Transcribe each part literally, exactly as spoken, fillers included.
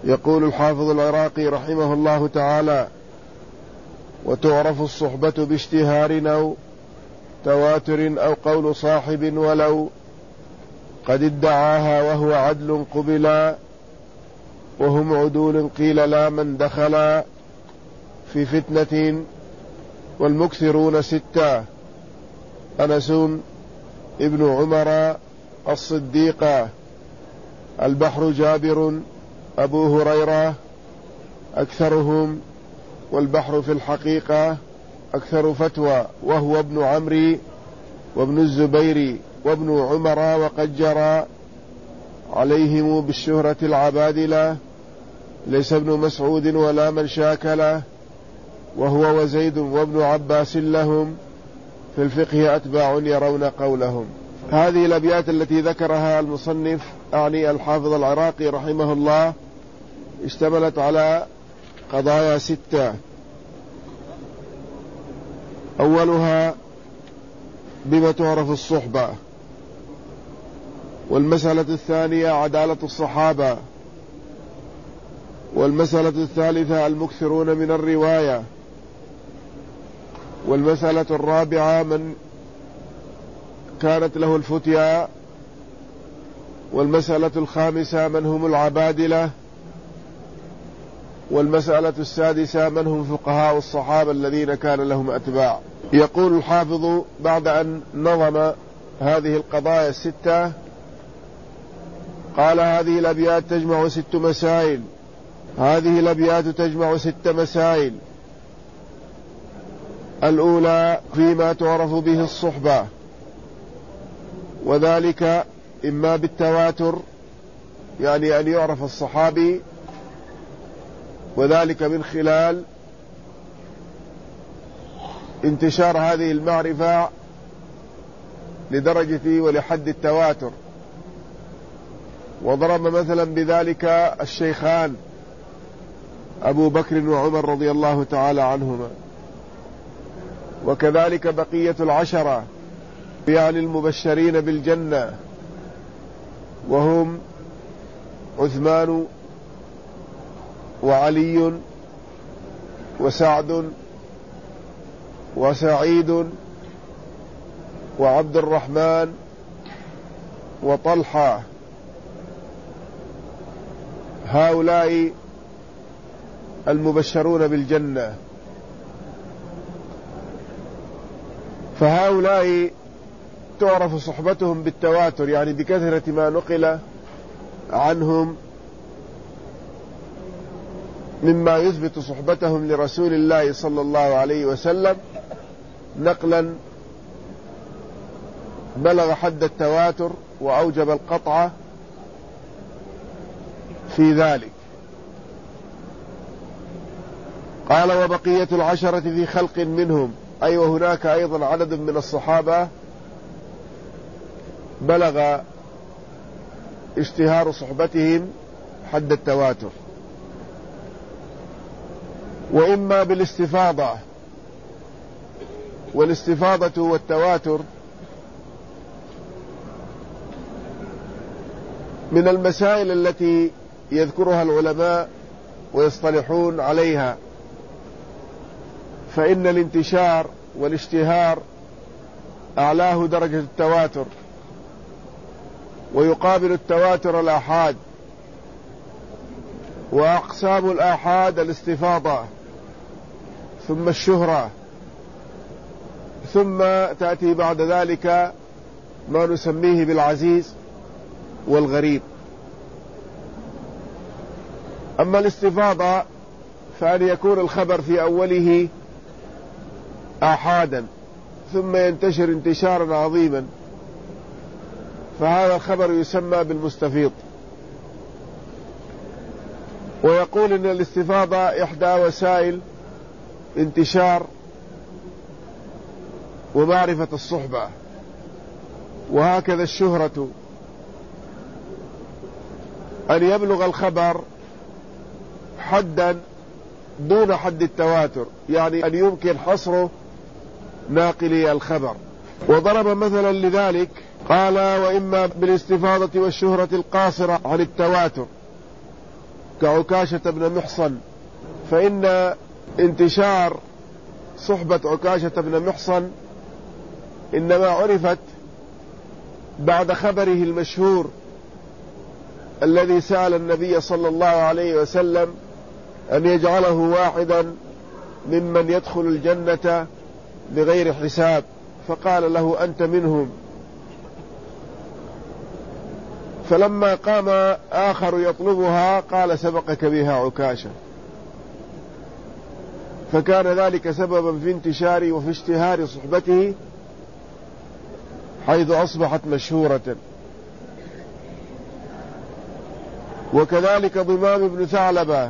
يقول الحافظ العراقي رحمه الله تعالى: وتعرف الصحبة باشتهار أو تواتر أو قول صاحب ولو قد ادعاها وهو عدل قبلا، وهم عدول قيل لا من دخلا في فتنة، والمكثرون ستة: أنس ابن عمر الصديق، البحر جابر أبو هريرة أكثرهم، والبحر في الحقيقة أكثر فتوى، وهو ابن عمرو وابن الزبير وابن عمر، وقد جرى عليهم بالشهرة العبادلة، ليس ابن مسعود ولا من شاكله، وهو وزيد وابن عباس لهم في الفقه أتباع يرون قولهم. هذه الأبيات التي ذكرها المصنف أعني الحافظ العراقي رحمه الله اشتملت على قضايا ستة. أولها بما تعرف الصحبة، والمسألة الثانية عدالة الصحابة، والمسألة الثالثة المكثرون من الرواية، والمسألة الرابعة من كانت له الفتيا، والمسألة الخامسة من هم العبادلة، والمسألة السادسة من هم فقهاء الصحابة الذين كان لهم أتباع. يقول الحافظ بعد أن نظم هذه القضايا الستة قال: هذه الأبيات تجمع ست مسائل هذه الأبيات تجمع ست مسائل. الأولى فيما تعرف به الصحبة، وذلك إما بالتواتر، يعني أن يعرف الصحابي، وذلك من خلال انتشار هذه المعرفة لدرجة ولحد التواتر. وضرب مثلا بذلك الشيخان أبو بكر وعمر رضي الله تعالى عنهما، وكذلك بقية العشرة يعني المبشرين بالجنة، وهم عثمان وعلي وسعد وسعيد وعبد الرحمن وطلحة. هؤلاء المبشرون بالجنة، فهؤلاء تعرف صحبتهم بالتواتر، يعني بكثرة ما نقل عنهم مما يثبت صحبتهم لرسول الله صلى الله عليه وسلم نقلا بلغ حد التواتر وأوجب القطع في ذلك. قال: وبقية العشرة في خلق منهم، أي وهناك أيضا عدد من الصحابة بلغ اشتهار صحبتهم حد التواتر. وإما بالاستفاضة، والاستفاضة والتواتر من المسائل التي يذكرها العلماء ويصطلحون عليها، فإن الانتشار والاشتهار أعلاه درجة التواتر، ويقابل التواتر الآحاد، وأقسام الآحاد الاستفاضة ثم الشهرة، ثم تأتي بعد ذلك ما نسميه بالعزيز والغريب. أما الاستفاضة فأن يكون الخبر في أوله آحادا ثم ينتشر انتشارا عظيما، فهذا الخبر يسمى بالمستفيض. ويقول إن الاستفاضة إحدى وسائل انتشار ومعرفة الصحبة، وهكذا الشهرة، أن يبلغ الخبر حدا دون حد التواتر، يعني أن يمكن حصره ناقلي الخبر. وضرب مثلا لذلك قال: وإما بالاستفاضة والشهرة القاصرة عن التواتر، كعكاشة بن محصن، فإن انتشار صحبة عكاشة بن محصن إنما عرفت بعد خبره المشهور الذي سأل النبي صلى الله عليه وسلم أن يجعله واحدا ممن يدخل الجنة بغير حساب، فقال له أنت منهم. فلما قام آخر يطلبها قال سبقك بها عكاشة، فكان ذلك سببا في انتشار وفي اشتهار صحبته حيث أصبحت مشهورة. وكذلك ضمام بن ثعلبة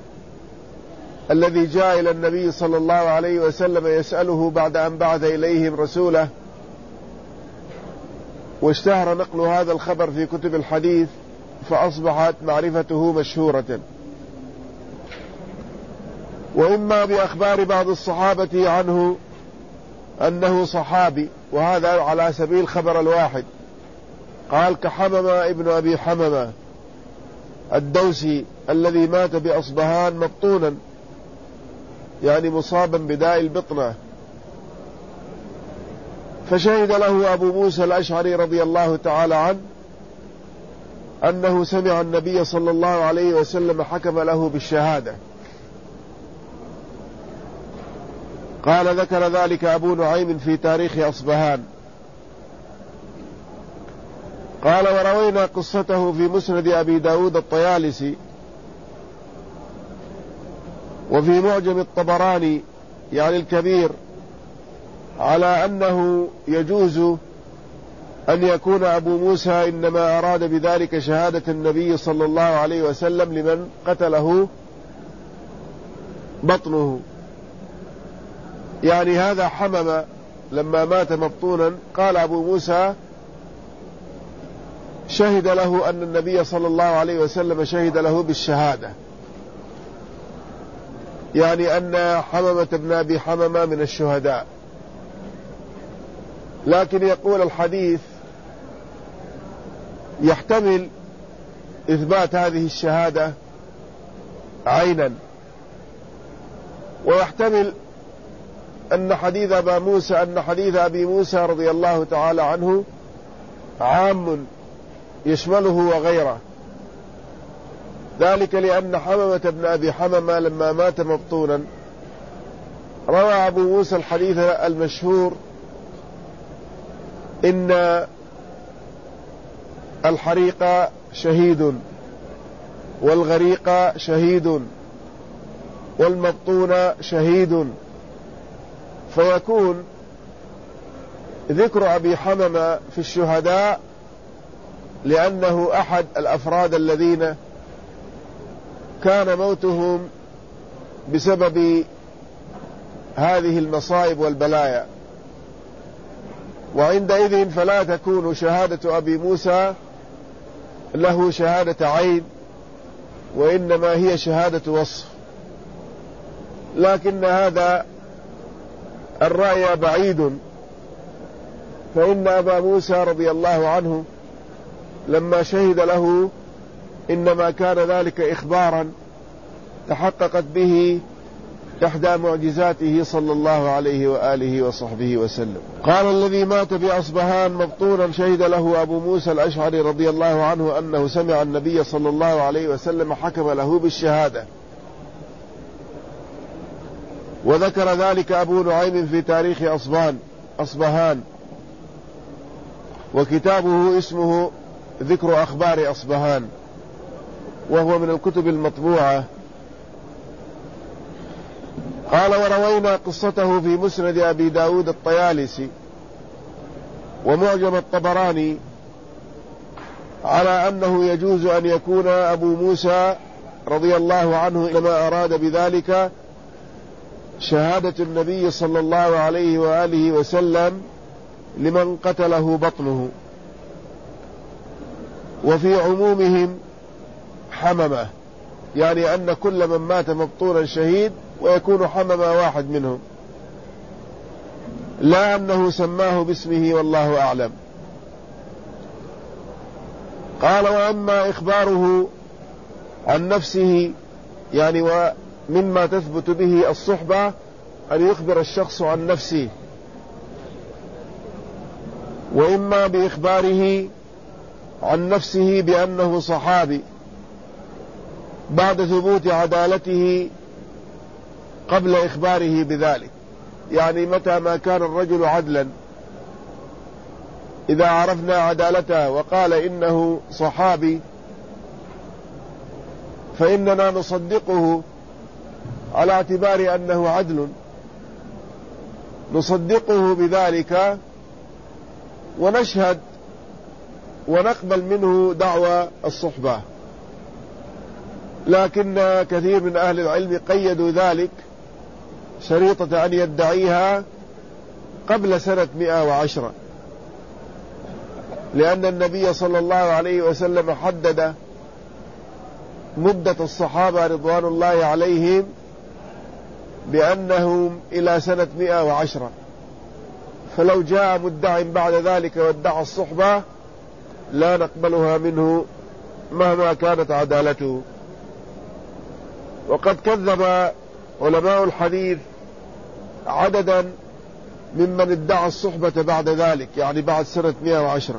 الذي جاء إلى النبي صلى الله عليه وسلم يسأله بعد أن بعث إليهم رسوله، واشتهر نقل هذا الخبر في كتب الحديث، فأصبحت معرفته مشهورة. وإما بأخبار بعض الصحابة عنه أنه صحابي، وهذا على سبيل خبر الواحد، قال كحممة ابن أبي حممة الدوسي الذي مات بأصبهان مبطونا، يعني مصابا بداء البطنة، فشهد له أبو موسى الأشعري رضي الله تعالى عنه أنه سمع النبي صلى الله عليه وسلم حكم له بالشهادة. قال ذكر ذلك أبو نعيم في تاريخ أصبهان. قال وروينا قصته في مسند أبي داود الطيالسي وفي معجم الطبراني يعني الكبير على أنه يجوز أن يكون أبو موسى إنما أراد بذلك شهادة النبي صلى الله عليه وسلم لمن قتله بطنه، يعني هذا حمم لما مات مبطونا قال أبو موسى شهد له أن النبي صلى الله عليه وسلم شهد له بالشهادة، يعني أن حممة بن أبي حممة من الشهداء. لكن يقول الحديث يحتمل إثبات هذه الشهادة عينا، ويحتمل أن حديث أبا موسى أن حديث أبي موسى رضي الله تعالى عنه عام يشمله وغيره، ذلك لأن حممة بن أبي حممة لما مات مبطونا روى أبو موسى الحديث المشهور إن الحريق شهيد والغريق شهيد والمبطون شهيد، فيكون ذكر أبي حممة في الشهداء لأنه أحد الأفراد الذين كان موتهم بسبب هذه المصائب والبلايا، وعندئذ فلا تكون شهادة أبي موسى له شهادة عين، وإنما هي شهادة وصف. لكن هذا الرأي بعيد، فإن أبا موسى رضي الله عنه لما شهد له إنما كان ذلك إخبارا تحققت به إحدى معجزاته صلى الله عليه وآله وصحبه وسلم. قال الذي مات بأصبهان مبطونا شهد له أبو موسى الأشعري رضي الله عنه أنه سمع النبي صلى الله عليه وسلم حكم له بالشهادة، وذكر ذلك أبو نعيم في تاريخ أصبهان أصبهان وكتابه اسمه ذكر أخبار أصبهان، وهو من الكتب المطبوعة. قال وروينا قصته في مسند أبي داود الطيالسي ومعجم الطبراني على أنه يجوز أن يكون أبو موسى رضي الله عنه إنما أراد بذلك شهادة النبي صلى الله عليه وآله وسلم لمن قتله بطنه، وفي عمومهم حممة، يعني أن كل من مات مبطونا شهيد ويكون حممة واحد منهم، لا أنه سماه باسمه والله أعلم. قال وأما إخباره عن نفسه، يعني ومما تثبت به الصحبة أن يخبر الشخص عن نفسه، وإما بإخباره عن نفسه بأنه صحابي بعد ثبوت عدالته قبل إخباره بذلك. يعني متى ما كان الرجل عدلا، إذا عرفنا عدالته وقال إنه صحابي فإننا نصدقه على اعتبار أنه عدل، نصدقه بذلك ونشهد ونقبل منه دعوى الصحبة. لكن كثير من أهل العلم قيدوا ذلك شريطة أن يدعيها قبل سنة مئة وعشرة، لأن النبي صلى الله عليه وسلم حدد مدة الصحابة رضوان الله عليهم بأنهم إلى سنة مئة وعشرة، فلو جاء مدع بعد ذلك وادعى الصحبة لا نقبلها منه مهما كانت عدالته. وقد كذب علماء الحديث عددا ممن ادعى الصحبة بعد ذلك، يعني بعد سنة مئة وعشرة،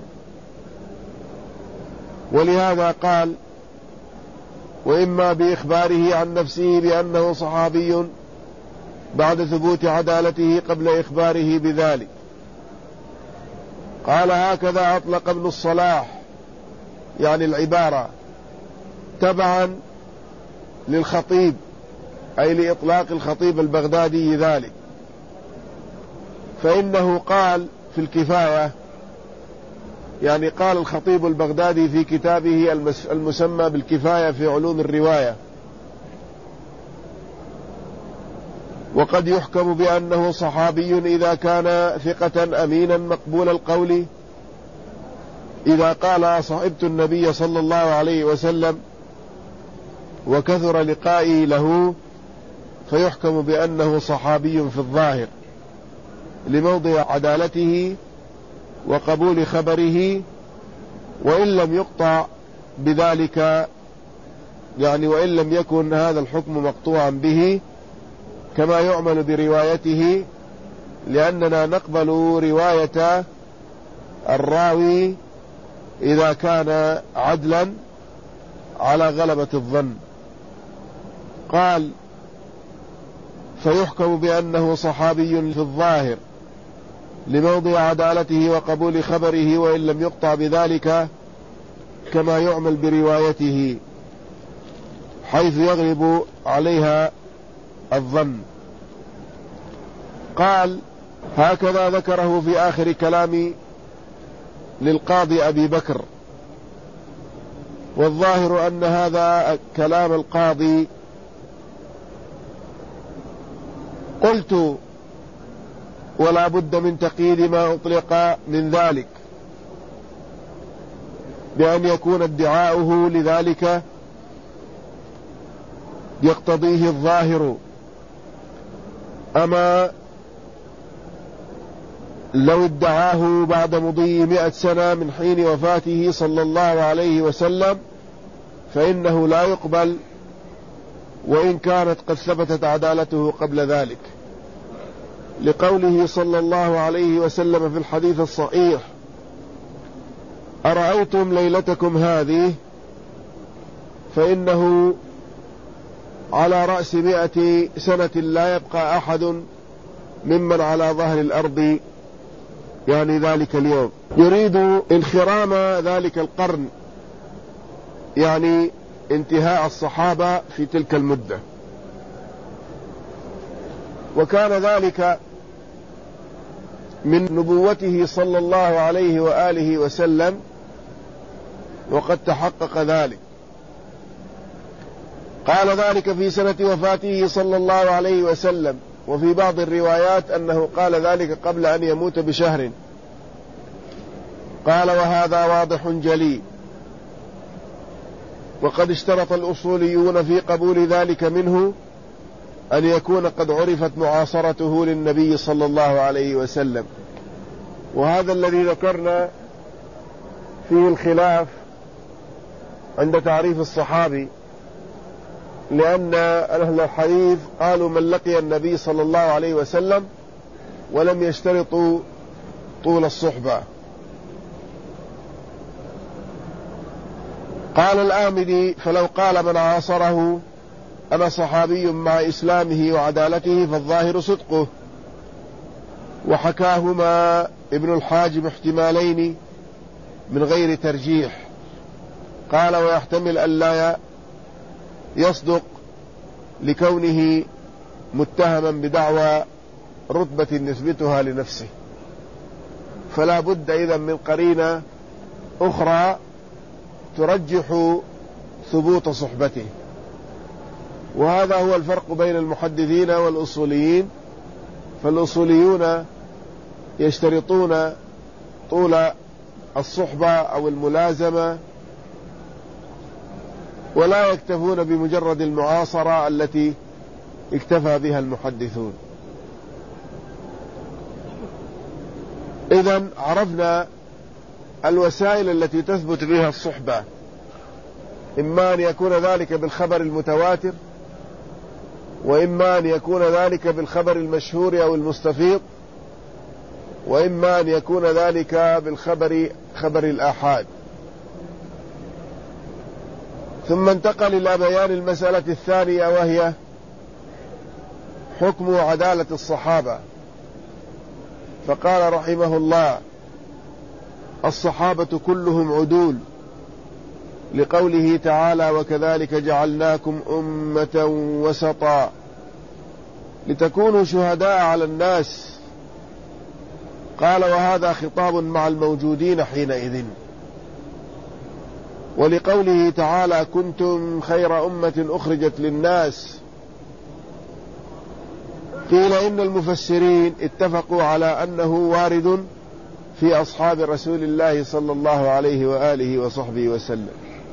ولهذا قال: وإما بإخباره عن نفسه بأنه صحابي بعد ثبوت عدالته قبل إخباره بذلك. قال: هكذا أطلق ابن الصلاح، يعني العبارة تبعا للخطيب، أي لإطلاق الخطيب البغدادي ذلك، فإنه قال في الكفاية، يعني قال الخطيب البغدادي في كتابه المسمى بالكفاية في علوم الرواية: وقد يحكم بأنه صحابي إذا كان ثقة أمينا مقبول القول، إذا قال صحبت النبي صلى الله عليه وسلم وكثر لقائي له فيحكم بأنه صحابي في الظاهر لموضع عدالته وقبول خبره، وإن لم يقطع بذلك، يعني وإن لم يكن هذا الحكم مقطوعا به كما يعمل بروايته، لأننا نقبل رواية الراوي إذا كان عدلا على غلبة الظن. قال: فيحكم بأنه صحابي في الظاهر لموضع عدالته وقبول خبره، وإن لم يقطع بذلك كما يعمل بروايته حيث يغلب عليها الظن. قال: هكذا ذكره في آخر كلام للقاضي أبي بكر، والظاهر أن هذا كلام القاضي. قلت: ولا بد من تقييد ما أطلق من ذلك بأن يكون ادعاؤه لذلك يقتضيه الظاهر. أما لو ادعاه بعد مضي مئة سنة من حين وفاته صلى الله عليه وسلم فإنه لا يقبل، وإن كانت قد ثبتت عدالته قبل ذلك، لقوله صلى الله عليه وسلم في الحديث الصحيح: أرأيتم ليلتكم هذه؟ فإنه على رأس مئة سنة لا يبقى أحد ممن على ظهر الأرض، يعني ذلك اليوم، يريد انخرام ذلك القرن، يعني انتهاء الصحابة في تلك المدة. وكان ذلك من نبوته صلى الله عليه وآله وسلم، وقد تحقق ذلك. قال ذلك في سنة وفاته صلى الله عليه وسلم، وفي بعض الروايات أنه قال ذلك قبل أن يموت بشهر. قال: وهذا واضح جلي، وقد اشترط الأصوليون في قبول ذلك منه أن يكون قد عرفت معاصرته للنبي صلى الله عليه وسلم. وهذا الذي ذكرنا فيه الخلاف عند تعريف الصحابي، لأن أهل الحديث قالوا من لقي النبي صلى الله عليه وسلم ولم يشترطوا طول الصحبة. قال الآمدي فلو قال من عاصره أنا صحابي مع إسلامه وعدالته فالظاهر صدقه، وحكاهما ابن الحاجب احتمالين من غير ترجيح. قال ويحتمل أن لا يصدق لكونه متهما بدعوى رتبة نثبتها لنفسه، فلا بد إذن من قرينة أخرى ترجح ثبوت صحبته. وهذا هو الفرق بين المحدثين والأصوليين، فالأصوليون يشترطون طول الصحبة أو الملازمة، ولا يكتفون بمجرد المعاصرة التي اكتفى بها المحدثون. إذن عرفنا الوسائل التي تثبت بها الصحبة، إما أن يكون ذلك بالخبر المتواتر، وإما أن يكون ذلك بالخبر المشهور أو المستفيض، وإما أن يكون ذلك بالخبر خبر الآحاد. ثم انتقل إلى بيان المسألة الثانية، وهي حكم عدالة الصحابة. فقال رحمه الله الصحابة كلهم عدول، لقوله تعالى وكذلك جعلناكم أمة وسطا لتكونوا شهداء على الناس. قال وهذا خطاب مع الموجودين حينئذ. ولقوله تعالى كنتم خير أمة أخرجت للناس، قيل إن المفسرين اتفقوا على أنه وارد في أصحاب رسول الله صلى الله عليه وآله وصحبه وسلم.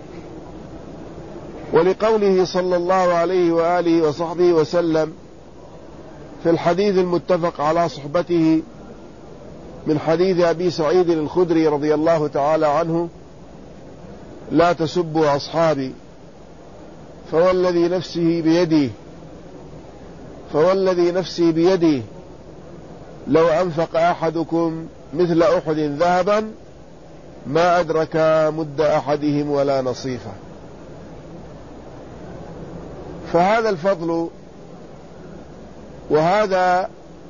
ولقوله صلى الله عليه وآله وصحبه وسلم في الحديث المتفق على صحبته من حديث أبي سعيد الخدري رضي الله تعالى عنه لا تسبوا أصحابي فوالذي نفسه بيده فوالذي نفسي بيده لو أنفق أحدكم مثل أحد ذهبا ما أدرك مد أحدهم ولا نصيفه. فهذا الفضل وهذا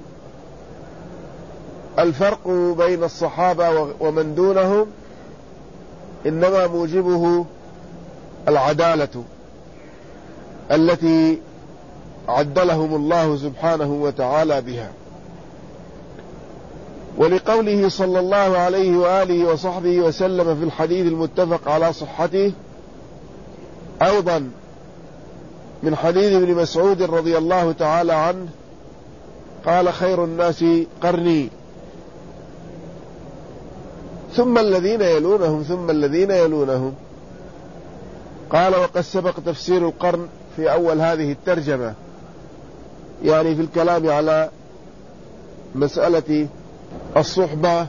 الفرق بين الصحابة ومن دونهم إنما موجبه العدالة التي عدلهم الله سبحانه وتعالى بها. ولقوله صلى الله عليه وآله وصحبه وسلم في الحديث المتفق على صحته أيضا من حديث ابن مسعود رضي الله تعالى عنه قال خير الناس قرني ثم الذين يلونهم ثم الذين يلونهم. قال وقد سبق تفسير القرن في أول هذه الترجمة، يعني في الكلام على مسألة الصحبة،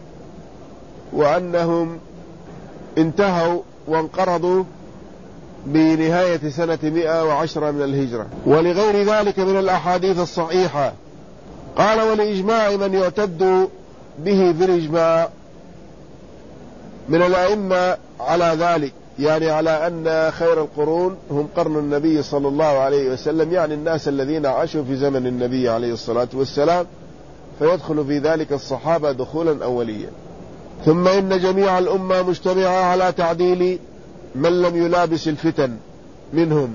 وأنهم انتهوا وانقرضوا بنهاية سنة مئة وعشرة من الهجرة، ولغير ذلك من الأحاديث الصحيحة. قال ولإجماع من يعتد به بالإجماع من الأئمة على ذلك، يعني على أن خير القرون هم قرن النبي صلى الله عليه وسلم، يعني الناس الذين عاشوا في زمن النبي عليه الصلاة والسلام، فيدخل في ذلك الصحابة دخولا أوليا. ثم إن جميع الأمة مجتمعة على تعديل من لم يلابس الفتن منهم،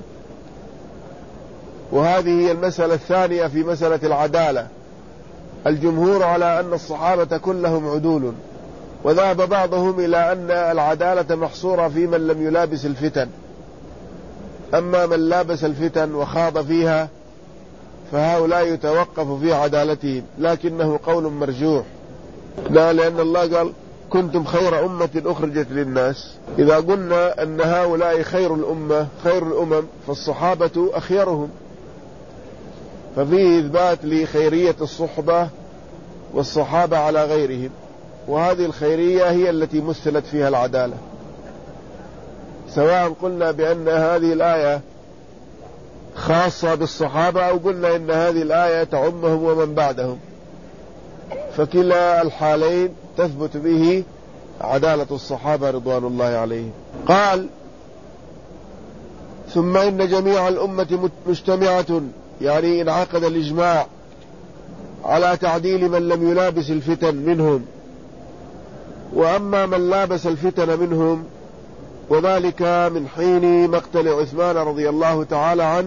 وهذه هي المسألة الثانية في مسألة العدالة. الجمهور على أن الصحابة كلهم عدول، وذهب بعضهم إلى أن العدالة محصورة في من لم يلابس الفتن، أما من لابس الفتن وخاض فيها فهؤلاء يتوقف في عدالتهم، لكنه قول مرجوح. لا، لأن الله قال كنتم خير أمة أخرجت للناس. إذا قلنا أن هؤلاء خير الأمة خير الأمم فالصحابة أخيرهم، ففيه إثبات لخيرية الصحبة والصحابة على غيرهم، وهذه الخيرية هي التي مثلت فيها العدالة. سواء قلنا بأن هذه الآية خاصة بالصحابة أو قلنا إن هذه الآية تعمهم ومن بعدهم، فكلا الحالين تثبت به عدالة الصحابة رضوان الله عليهم. قال: ثم إن جميع الأمة مجتمعة، يعني انعقد الإجماع على تعديل من لم يلابس الفتن منهم، وأما من لابس الفتن منهم وذلك من حين مقتل عثمان رضي الله تعالى عنه،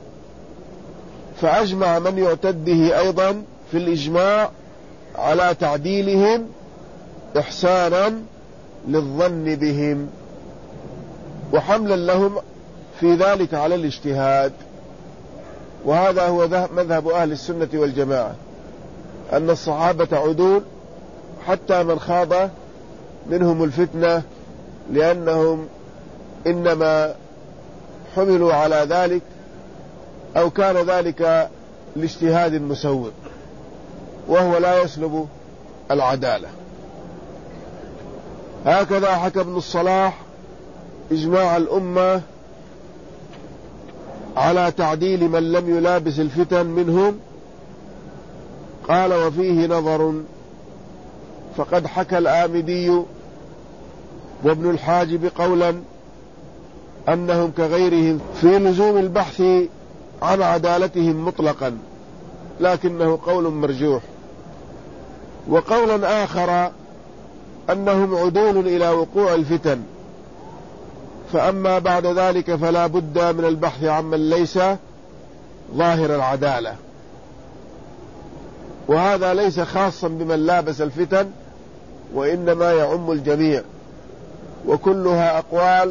فأجمع من يعتد به أيضا في الإجماع على تعديلهم إحسانا للظن بهم وحملا لهم في ذلك على الاجتهاد. وهذا هو مذهب أهل السنة والجماعة، أن الصحابة عدول حتى من خاض منهم الفتنة، لأنهم إنما حملوا على ذلك أو كان ذلك لاجتهاد مسوغ، وهو لا يسلب العدالة. هكذا حكى ابن الصلاح إجماع الأمة على تعديل من لم يلابس الفتن منهم. قال: وفيه نظر، فقد حكى الآمدي وابن الحاجب قولا أنهم كغيرهم في لزوم البحث عن عدالتهم مطلقا، لكنه قول مرجوح. وقولا آخر أنهم عدول إلى وقوع الفتن، فأما بعد ذلك فلا بد من البحث عمن ليس ظاهر العدالة، وهذا ليس خاصا بمن لابس الفتن، وإنما يعم الجميع، وكلها أقوال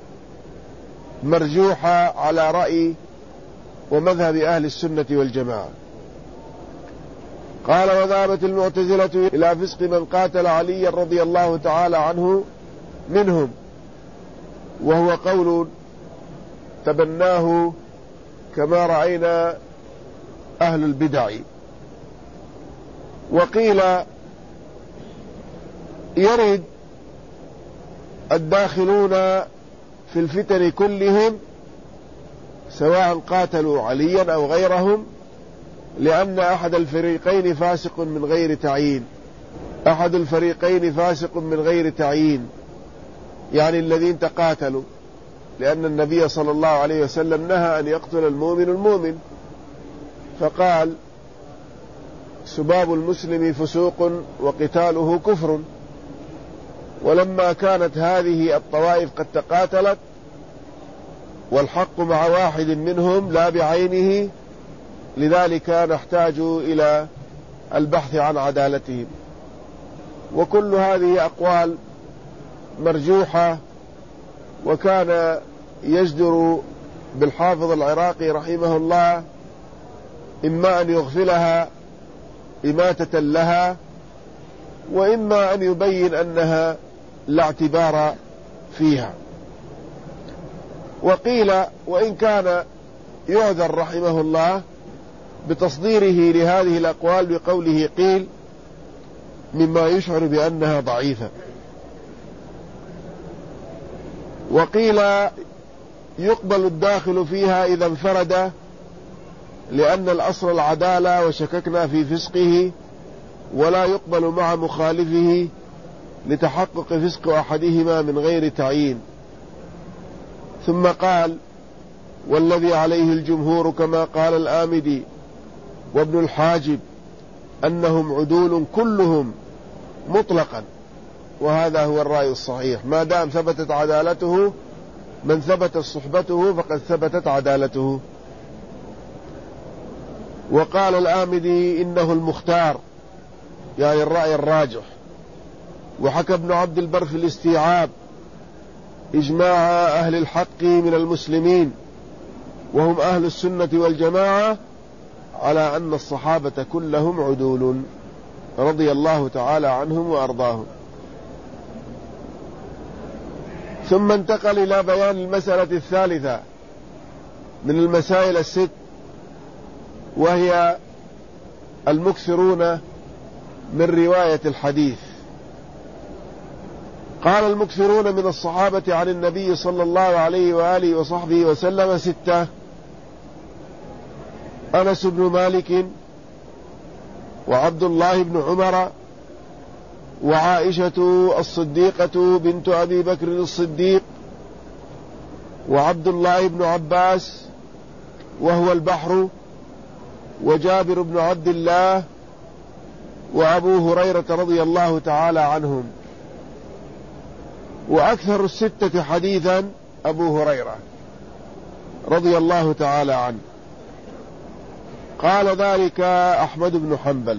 مرجوحة على رأي ومذهب أهل السنة والجماعة. قال: وذهبت المعتزلة إلى فسق من قاتل عليا رضي الله تعالى عنه منهم، وهو قول تبناه كما رأينا أهل البدع. وقيل يرد الداخلون في الفتن كلهم سواء قاتلوا عليا أو غيرهم، لأن أحد الفريقين فاسق من غير تعيين، أحد الفريقين فاسق من غير تعيين، يعني الذين تقاتلوا، لأن النبي صلى الله عليه وسلم نهى أن يقتل المؤمن المؤمن، فقال: سباب المسلم فسوق وقتاله كفر. ولما كانت هذه الطوائف قد تقاتلت والحق مع واحد منهم لا بعينه، لذلك نحتاج إلى البحث عن عدالتهم. وكل هذه أقوال مرجوحة، وكان يجدر بالحافظ العراقي رحمه الله إما أن يغفلها إماتة لها، وإما أن يبين أنها لا اعتبار فيها. وقيل وإن كان يعذر رحمه الله بتصديره لهذه الأقوال بقوله قيل، مما يشعر بأنها ضعيفة. وقيل يقبل الداخل فيها إذا انفرد، لأن الأصل العدالة وشككنا في فسقه، ولا يقبل مع مخالفه لتحقق فسق أحدهما من غير تعيين. ثم قال: والذي عليه الجمهور كما قال الآمدي وابن الحاجب أنهم عدول كلهم مطلقا، وهذا هو الرأي الصحيح، ما دام ثبتت عدالته، من ثبتت صحبته فقد ثبتت عدالته. وقال الآمدي إنه المختار، يعني الرأي الراجح. وحكى ابن عبد البر في الاستيعاب إجماع أهل الحق من المسلمين وهم أهل السنة والجماعة على أن الصحابة كلهم عدول رضي الله تعالى عنهم وأرضاهم. ثم انتقل إلى بيان المسألة الثالثة من المسائل الست، وهي المكثرون من رواية الحديث. قال: المكثرون من الصحابة عن النبي صلى الله عليه وآله وصحبه وسلم ستة، أنس بن مالك وعبد الله بن عمر وعائشة الصديقة بنت أبي بكر الصديق وعبد الله بن عباس وهو البحر وجابر بن عبد الله وأبو هريرة رضي الله تعالى عنهم. وأكثر الستة حديثا أبو هريرة رضي الله تعالى عنه. قال ذلك أحمد بن حنبل.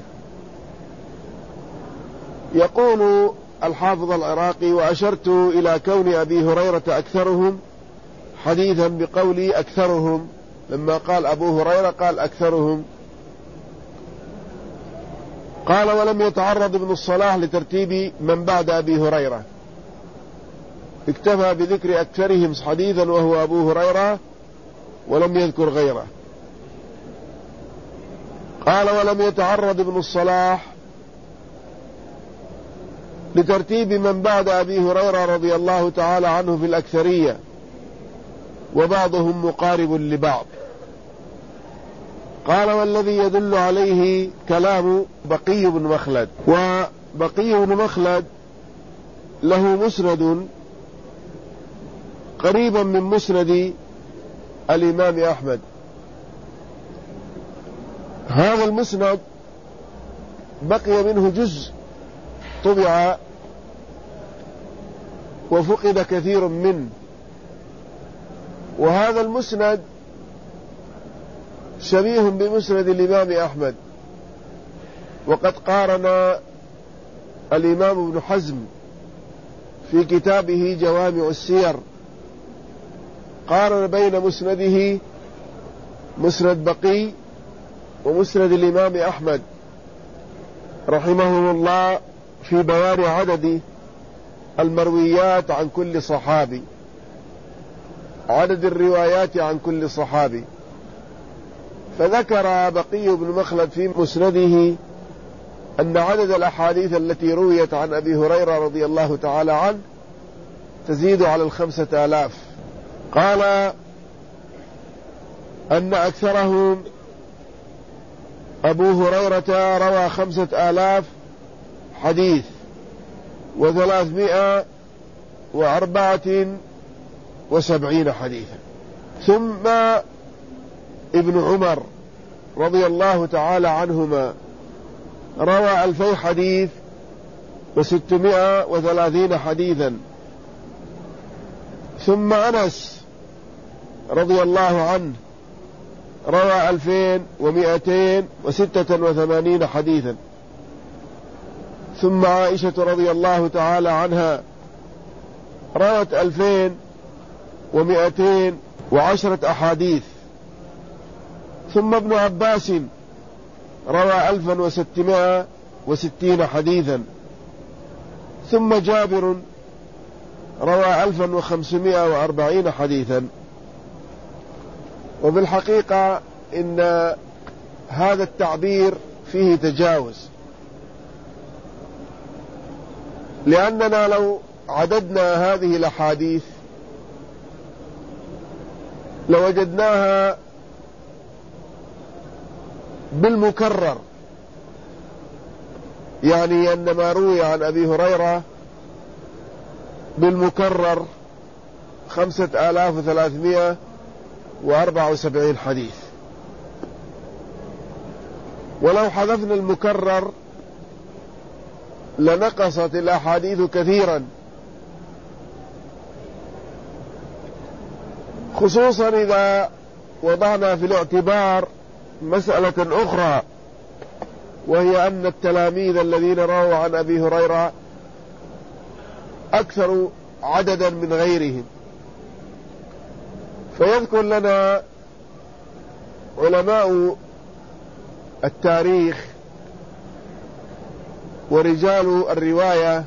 يقول الحافظ العراقي: وأشرت إلى كون أبي هريرة أكثرهم حديثا بقولي أكثرهم، لما قال أبو هريرة قال أكثرهم. قال: ولم يتعرض ابن الصلاح لترتيب من بعد أبي هريرة، اكتفى بذكر أكثرهم حديثا وهو أبو هريرة ولم يذكر غيره. قال: ولم يتعرض ابن الصلاح لترتيب من بعد أبي هريرة رضي الله تعالى عنه في الأكثرية، وبعضهم مقارب لبعض. قال: والذي يدل عليه كلام بقي بن مخلد. وبقي بن مخلد له مسند قريبا من مسند الإمام أحمد. هذا المسند بقي منه جزء طبع وفقد كثير منه، وهذا المسند شبيه بمسند الإمام أحمد. وقد قارن الإمام ابن حزم في كتابه جوامع السير، قارن بين مسنده مسند بقي ومسند الإمام أحمد رحمه الله في بيان عدد المرويات عن كل صحابي، عدد الروايات عن كل صحابي. فذكر بقي بن مخلد في مسنده أن عدد الأحاديث التي رويت عن أبي هريرة رضي الله تعالى عنه تزيد على الخمسة آلاف. قال أن أكثرهم أبو هريرة روى خمسة آلاف حديث وثلاثمائة وأربعة وسبعين حديثا. ثم ابن عمر رضي الله تعالى عنهما روى ألفي حديث وستمائة وثلاثين حديثا. ثم أنس رضي الله عنه روى ألفين ومائتين وستة وثمانين حديثا. ثم عائشة رضي الله تعالى عنها روت ألفين ومائتين وعشرة أحاديث. ثم ابن عباس روى ألفا وستمائة وستين حديثا. ثم جابر روى ألفا وخمسمائة وأربعين حديثا. وبالحقيقة إن هذا التعبير فيه تجاوز، لأننا لو عددنا هذه الأحاديث لوجدناها بالمكرر، يعني أن ما روي عن أبي هريرة بالمكرر خمسة آلاف وثلاثمائة وأربعة وسبعين حديث. ولو حذفنا المكرر لنقصت الأحاديث كثيرا، خصوصا إذا وضعنا في الاعتبار مسألة أخرى، وهي أن التلاميذ الذين رووا عن أبي هريرة أكثر عددا من غيرهم. فيذكر لنا علماء التاريخ ورجال الرواية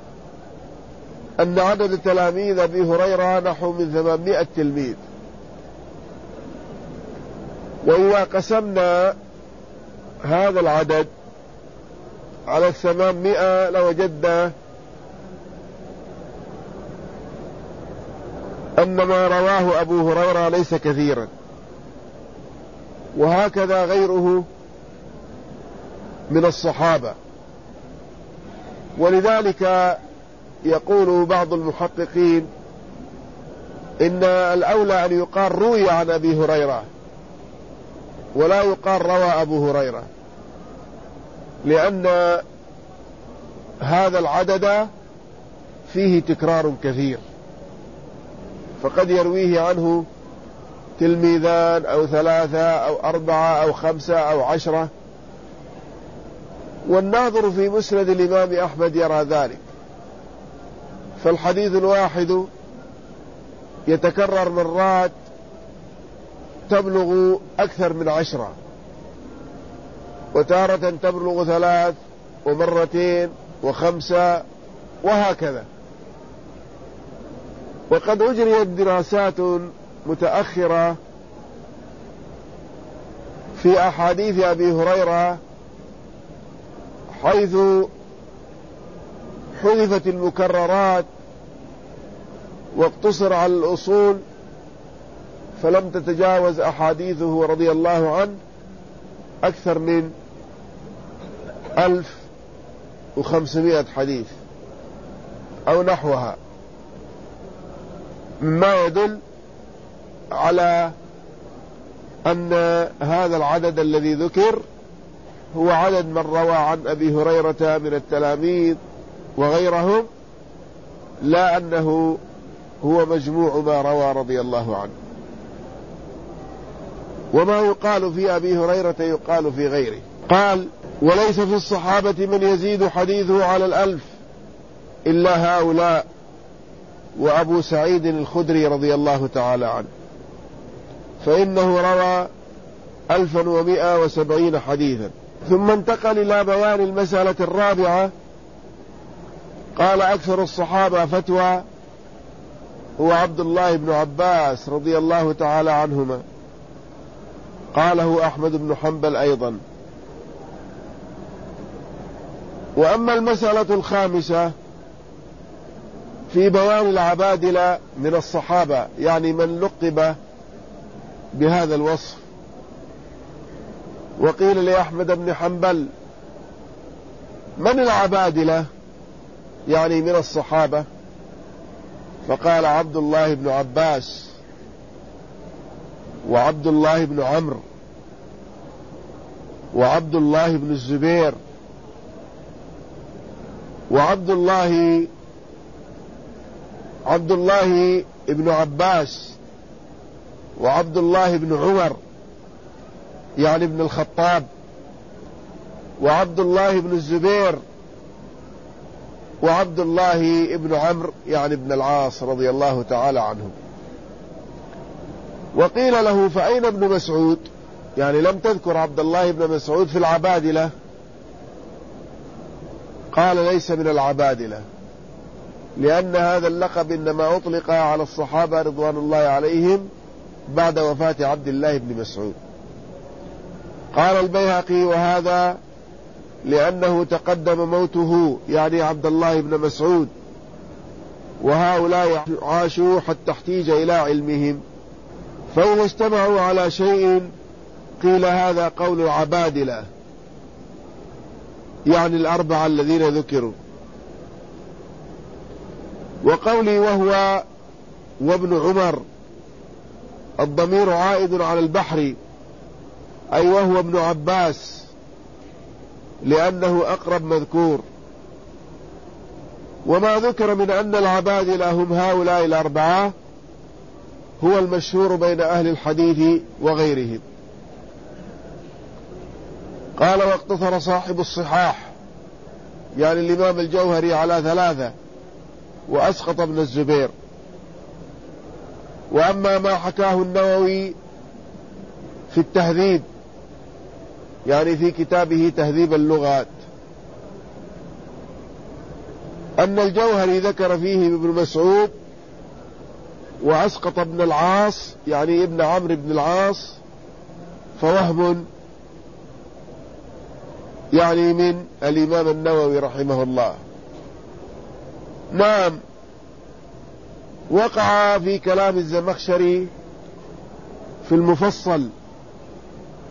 أن عدد تلاميذ أبي هريرة نحو من ثمانمائة تلميذ. وإذا قسمنا هذا العدد على الثمانمائة لوجدنا أن ما رواه أبو هريرة ليس كثيرا، وهكذا غيره من الصحابة. ولذلك يقول بعض المحققين إن الأولى أن يقال روي عن أبي هريرة ولا يقال روى أبو هريرة، لأن هذا العدد فيه تكرار كثير، فقد يرويه عنه تلميذان أو ثلاثة أو أربعة أو خمسة أو عشرة، والناظر في مسند الإمام أحمد يرى ذلك، فالحديث الواحد يتكرر مرات تبلغ أكثر من عشرة، وتارة تبلغ ثلاث ومرتين وخمسة وهكذا. وقد أجريت دراسات متأخرة في أحاديث أبي هريرة حيث حذفت المكررات واقتصر على الأصول، فلم تتجاوز أحاديثه رضي الله عنه أكثر من ألف وخمسمائة حديث أو نحوها، مما يدل على أن هذا العدد الذي ذكر هو عدد من روى عن أبي هريرة من التلاميذ وغيرهم، لا أنه هو مجموع ما روى رضي الله عنه. وما يقال في أبي هريرة يقال في غيره. قال: وليس في الصحابة من يزيد حديثه على الألف إلا هؤلاء وأبو سعيد الخدري رضي الله تعالى عنه، فإنه روى ألفا ومائة وسبعين حديثا. ثم انتقل إلى بيان المسألة الرابعة. قال: أكثر الصحابة فتوى هو عبد الله بن عباس رضي الله تعالى عنهما، قاله أحمد بن حنبل أيضا. وأما المسألة الخامسة في بيان العبادلة من الصحابة، يعني من لقب بهذا الوصف. وقيل لأحمد بن حنبل: من العبادلة يعني من الصحابة؟ فقال: عبد الله بن عباس وعبد الله بن عمرو وعبد الله بن الزبير وعبد الله عبد الله بن عباس وعبد الله بن عمر يعني ابن الخطاب وعبد الله بن الزبير وعبد الله بن عمرو يعني ابن العاص رضي الله تعالى عنهم. وقيل له: فأين ابن مسعود؟ يعني لم تذكر عبد الله بن مسعود في العبادلة. قال: ليس من العبادلة، لأن هذا اللقب إنما أطلق على الصحابة رضوان الله عليهم بعد وفاة عبد الله بن مسعود. قال البيهقي: وهذا لأنه تقدم موته يعني عبد الله بن مسعود، وهؤلاء عاشوا حتى احتيج إلى علمهم، فإذا اجتمعوا على شيء قيل هذا قول العبادلة يعني الأربعة الذين ذكروا. وقولي وهو وابن عمر الضمير عائد على البحر، أي وهو ابن عباس، لأنه أقرب مذكور. وما ذكر من أن العبادلة هم هؤلاء الأربعة هو المشهور بين أهل الحديث وغيرهم. قال: واقتصر صاحب الصحاح يعني الإمام الجوهري على ثلاثة وأسقط ابن الزبير. وأما ما حكاه النووي في التهذيب يعني في كتابه تهذيب اللغات أن الجوهري ذكر فيه ابن مسعود وأسقط ابن العاص يعني ابن عمرو بن العاص، فوهم يعني من الإمام النووي رحمه الله. نعم، وقع في كلام الزمخشري في المفصل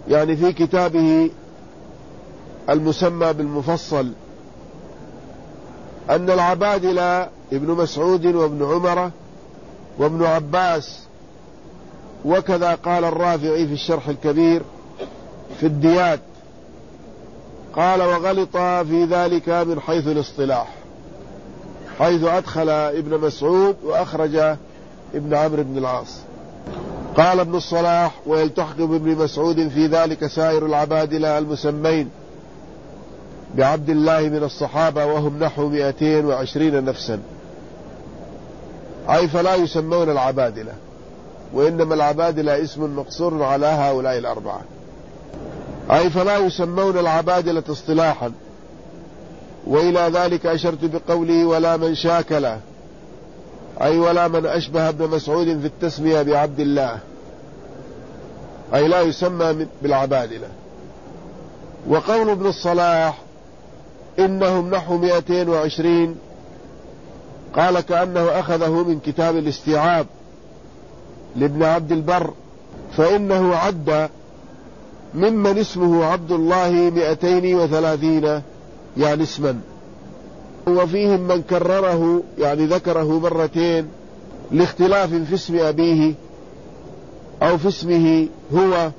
يعني في كتابه المسمى بالمفصل أن العبادلة ابن مسعود وابن عمر وابن عباس، وكذا قال الرافعي في الشرح الكبير في الديات، قال وغلط في ذلك من حيث الاصطلاح، حيث أدخل ابن مسعود وأخرج ابن عمرو بن العاص. قال ابن الصلاح ويلتحق بابن مسعود في ذلك سائر العبادلة المسمين بعبد الله من الصحابة، وهم نحو مئتين وعشرين نفسا، أي فلا يسمون العبادلة، وإنما العبادلة اسم مقصور على هؤلاء الأربعة، أي فلا يسمون العبادلة اصطلاحا. وإلى ذلك أشرت بقولي ولا من شاكله، أي ولا من أشبه ابن مسعود في التسمية بعبد الله، أي لا يسمى بالعبادلة. وقول ابن الصلاح إنهم نحو مئتين وعشرين، قال كأنه أخذه من كتاب الاستيعاب لابن عبد البر، فإنه عد ممن اسمه عبد الله مئتين وثلاثين يعني اسما، وفيهم من كرره يعني ذكره مرتين لاختلاف في اسم أبيه أو في اسمه هو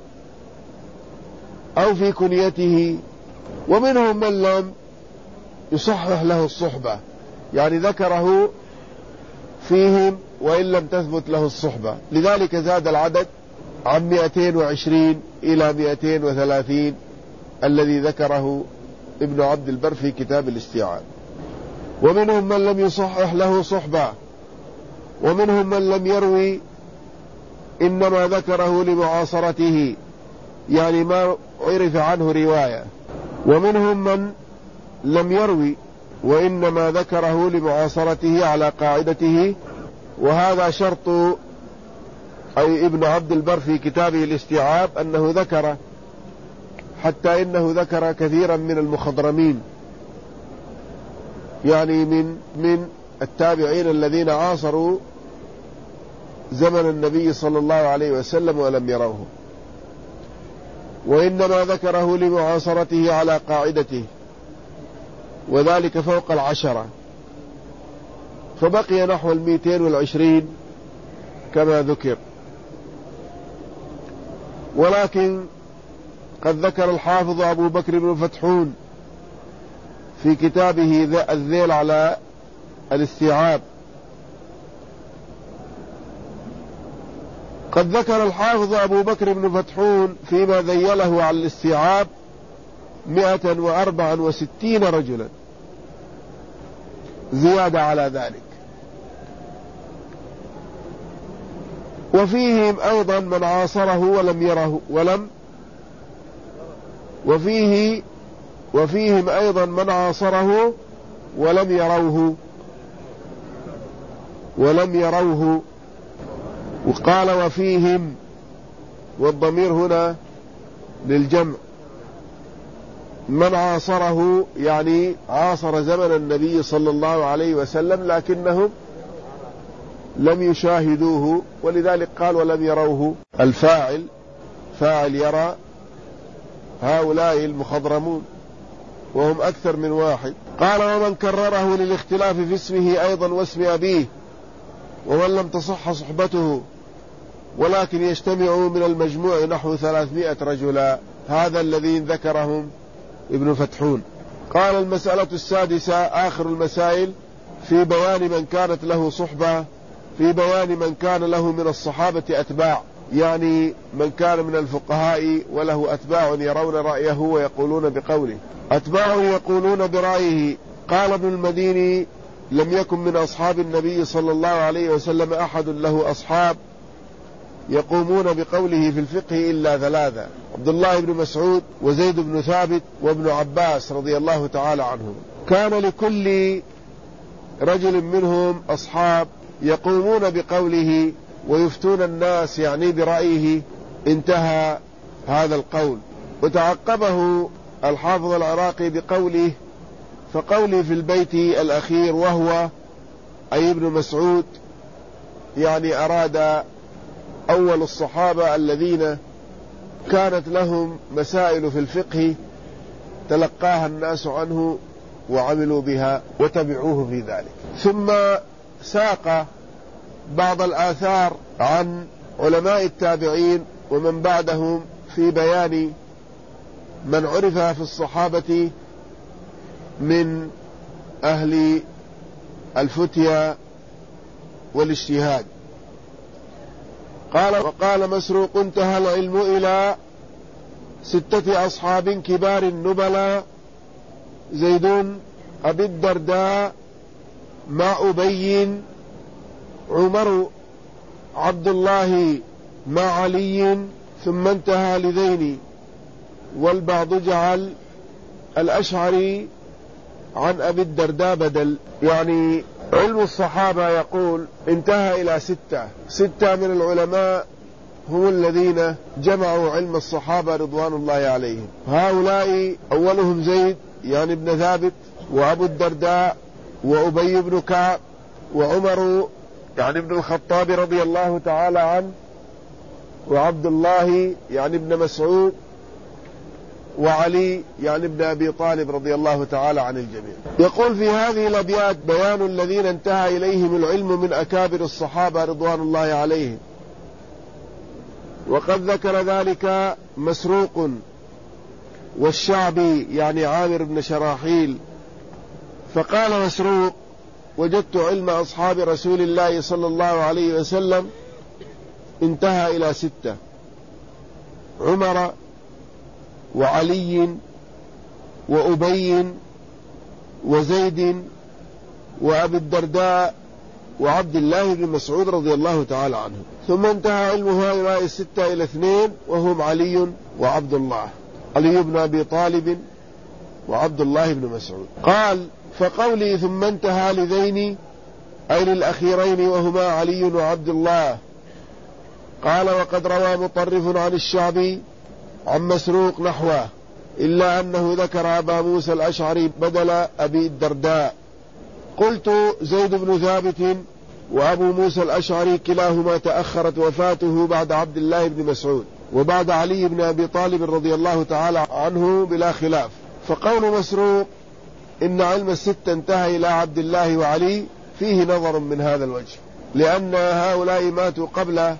أو في كنيته، ومنهم من لم يصحح له الصحبة، يعني ذكره فيهم وإن لم تثبت له الصحبة، لذلك زاد العدد عن مئتين وعشرين إلى مئتين وثلاثين الذي ذكره ابن عبد البر في كتاب الاستيعاب. ومنهم من لم يصحح له صحبة، ومنهم من لم يروي إنما ذكره لمعاصرته، يعني ما عرف عنه رواية، ومنهم من لم يروي وإنما ذكره لمعاصرته على قاعدته، وهذا شرط أي ابن عبد البر في كتابه الاستيعاب أنه ذكر، حتى إنه ذكر كثيرا من المخضرمين، يعني من من التابعين الذين عاصروا زمن النبي صلى الله عليه وسلم ولم يروه، وإنما ذكره لمعاصرته على قاعدته، وذلك فوق العشرة، فبقي نحو المئتين والعشرين كما ذكر. ولكن قد ذكر الحافظ أبو بكر بن فتحون في كتابه الذيل على الاستيعاب، قد ذكر الحافظ أبو بكر بن فتحون فيما ذيله على الاستيعاب مئة وأربعة وستين رجلا زيادة على ذلك، وفيهم أيضا من عاصره ولم يره ولم وفيه وفيهم أيضا من عاصره ولم يروه ولم يروه وقال وفيهم، والضمير هنا للجمع، من عاصره يعني عاصر زمن النبي صلى الله عليه وسلم لكنهم لم يشاهدوه، ولذلك قال ولم يروه. الفاعل فاعل يرى، هؤلاء المخضرمون وهم أكثر من واحد. قال ومن كرره للاختلاف في اسمه أيضا واسم أبيه، ومن لم تصح صحبته ولكن يجتمع من المجموع نحو ثلاثمائة رجلا، هذا الذي ذكرهم ابن فتحون. قال المسألة السادسة آخر المسائل في بيان من كانت له صحبة، في بيان من كان له من الصحابة أتباع، يعني من كان من الفقهاء وله أتباع يرون رأيه ويقولون بقوله، أتباع يقولون برأيه. قال ابن المديني لم يكن من أصحاب النبي صلى الله عليه وسلم أحد له أصحاب يقومون بقوله في الفقه إلا ثلاثة: عبد الله بن مسعود وزيد بن ثابت وابن عباس رضي الله تعالى عنهم. كان لكل رجل منهم أصحاب يقومون بقوله ويفتون الناس يعني برأيه. انتهى هذا القول. وتعقبه الحافظ العراقي بقوله: فقولي في البيت الأخير وهو أي ابن مسعود، يعني أراد أول الصحابة الذين وكانت لهم مسائل في الفقه تلقاها الناس عنه وعملوا بها وتبعوه في ذلك. ثم ساق بعض الآثار عن علماء التابعين ومن بعدهم في بيان من عرف في الصحابة من أهل الفتيا والاجتهاد. قال وقال مسروق انتهى العلم إلى ستة أصحاب كبار النبلاء: زيد أبي الدرداء مع أبي، عمر عبد الله مع علي، ثم انتهى لذين. والبعض جعل الأشعري عن أبي الدرداء بدل، يعني علم الصحابة يقول انتهى إلى ستة ستة من العلماء هم الذين جمعوا علم الصحابة رضوان الله عليهم. هؤلاء أولهم زيد يعني ابن ثابت، وأبو الدرداء، وأبي بن كعب، وعمر يعني ابن الخطاب رضي الله تعالى عنه، وعبد الله يعني ابن مسعود، وعلي يعني ابن أبي طالب رضي الله تعالى عن الجميع. يقول في هذه الأبيات بيان الذين انتهى إليهم العلم من أكابر الصحابة رضوان الله عليهم. وقد ذكر ذلك مسروق والشعبي يعني عامر بن شراحيل، فقال مسروق: وجدت علم أصحاب رسول الله صلى الله عليه وسلم انتهى إلى ستة: عمر وعلي وأبي وزيد وأبي الدرداء وعبد الله بن مسعود رضي الله تعالى عنه. ثم انتهى علم هؤلاء الستة إلى اثنين وهم علي وعبد الله، علي بن أبي طالب وعبد الله بن مسعود. قال: فقولي ثم انتهى لذين أي للأخيرين وهما علي وعبد الله. قال: وقد روى مطرف عن الشعبي عن مسروق نحوه، إلا أنه ذكر أبا موسى الأشعري بدل أبي الدرداء. قلت: زيد بن ثابت وأبو موسى الأشعري كلاهما تأخرت وفاته بعد عبد الله بن مسعود وبعد علي بن أبي طالب رضي الله تعالى عنه بلا خلاف. فقول مسروق إن علم الستة انتهى إلى عبد الله وعلي فيه نظر من هذا الوجه، لأن هؤلاء ماتوا قبل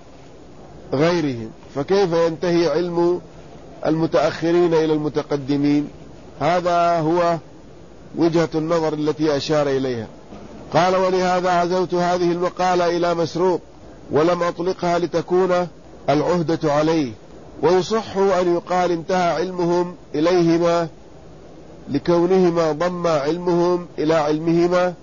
غيرهم، فكيف ينتهي علم المتأخرين إلى المتقدمين؟ هذا هو وجهة النظر التي أشار إليها. قال: ولهذا عزوت هذه المقالة إلى مسروق ولم أطلقها لتكون العهدة عليه. ويصح أن يقال انتهى علمهم إليهما لكونهما ضم علمهم إلى علمهما،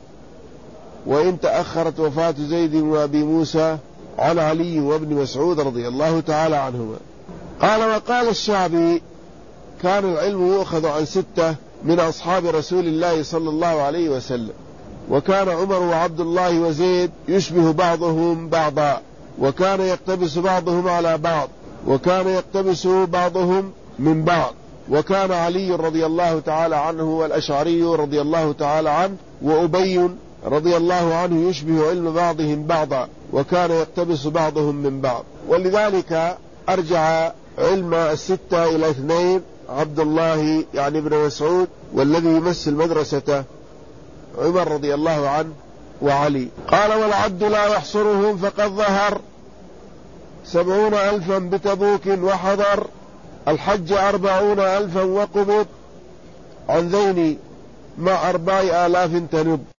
وإن تأخرت وفاة زيد وأبي موسى عن علي وابن مسعود رضي الله تعالى عنهما. قال: وقال الشعبي: كان العلم يؤخذ عن ستة من أصحاب رسول الله صلى الله عليه وسلم، وكان عمر وعبد الله وزيد يشبه بعضهم بعضا، وكان يقتبس بعضهم على بعض، وكان يقتبس بعضهم من بعض، وكان علي رضي الله تعالى عنه والأشعري رضي الله تعالى عنه وأبي رضي الله عنه يشبه علم بعضهم بعضا، وكان يقتبس بعضهم من بعض. ولذلك أرجع علم الستة إلى اثنين: عبد الله يعني ابن مسعود، والذي يمثل مدرسة عمر رضي الله عنه، وعلي. قال: والعد لا يحصرهم فقد ظهر سبعون ألفا بتبوك وحضر الحج أربعون ألفا وقبض عن ذين مع أربع آلاف تنب.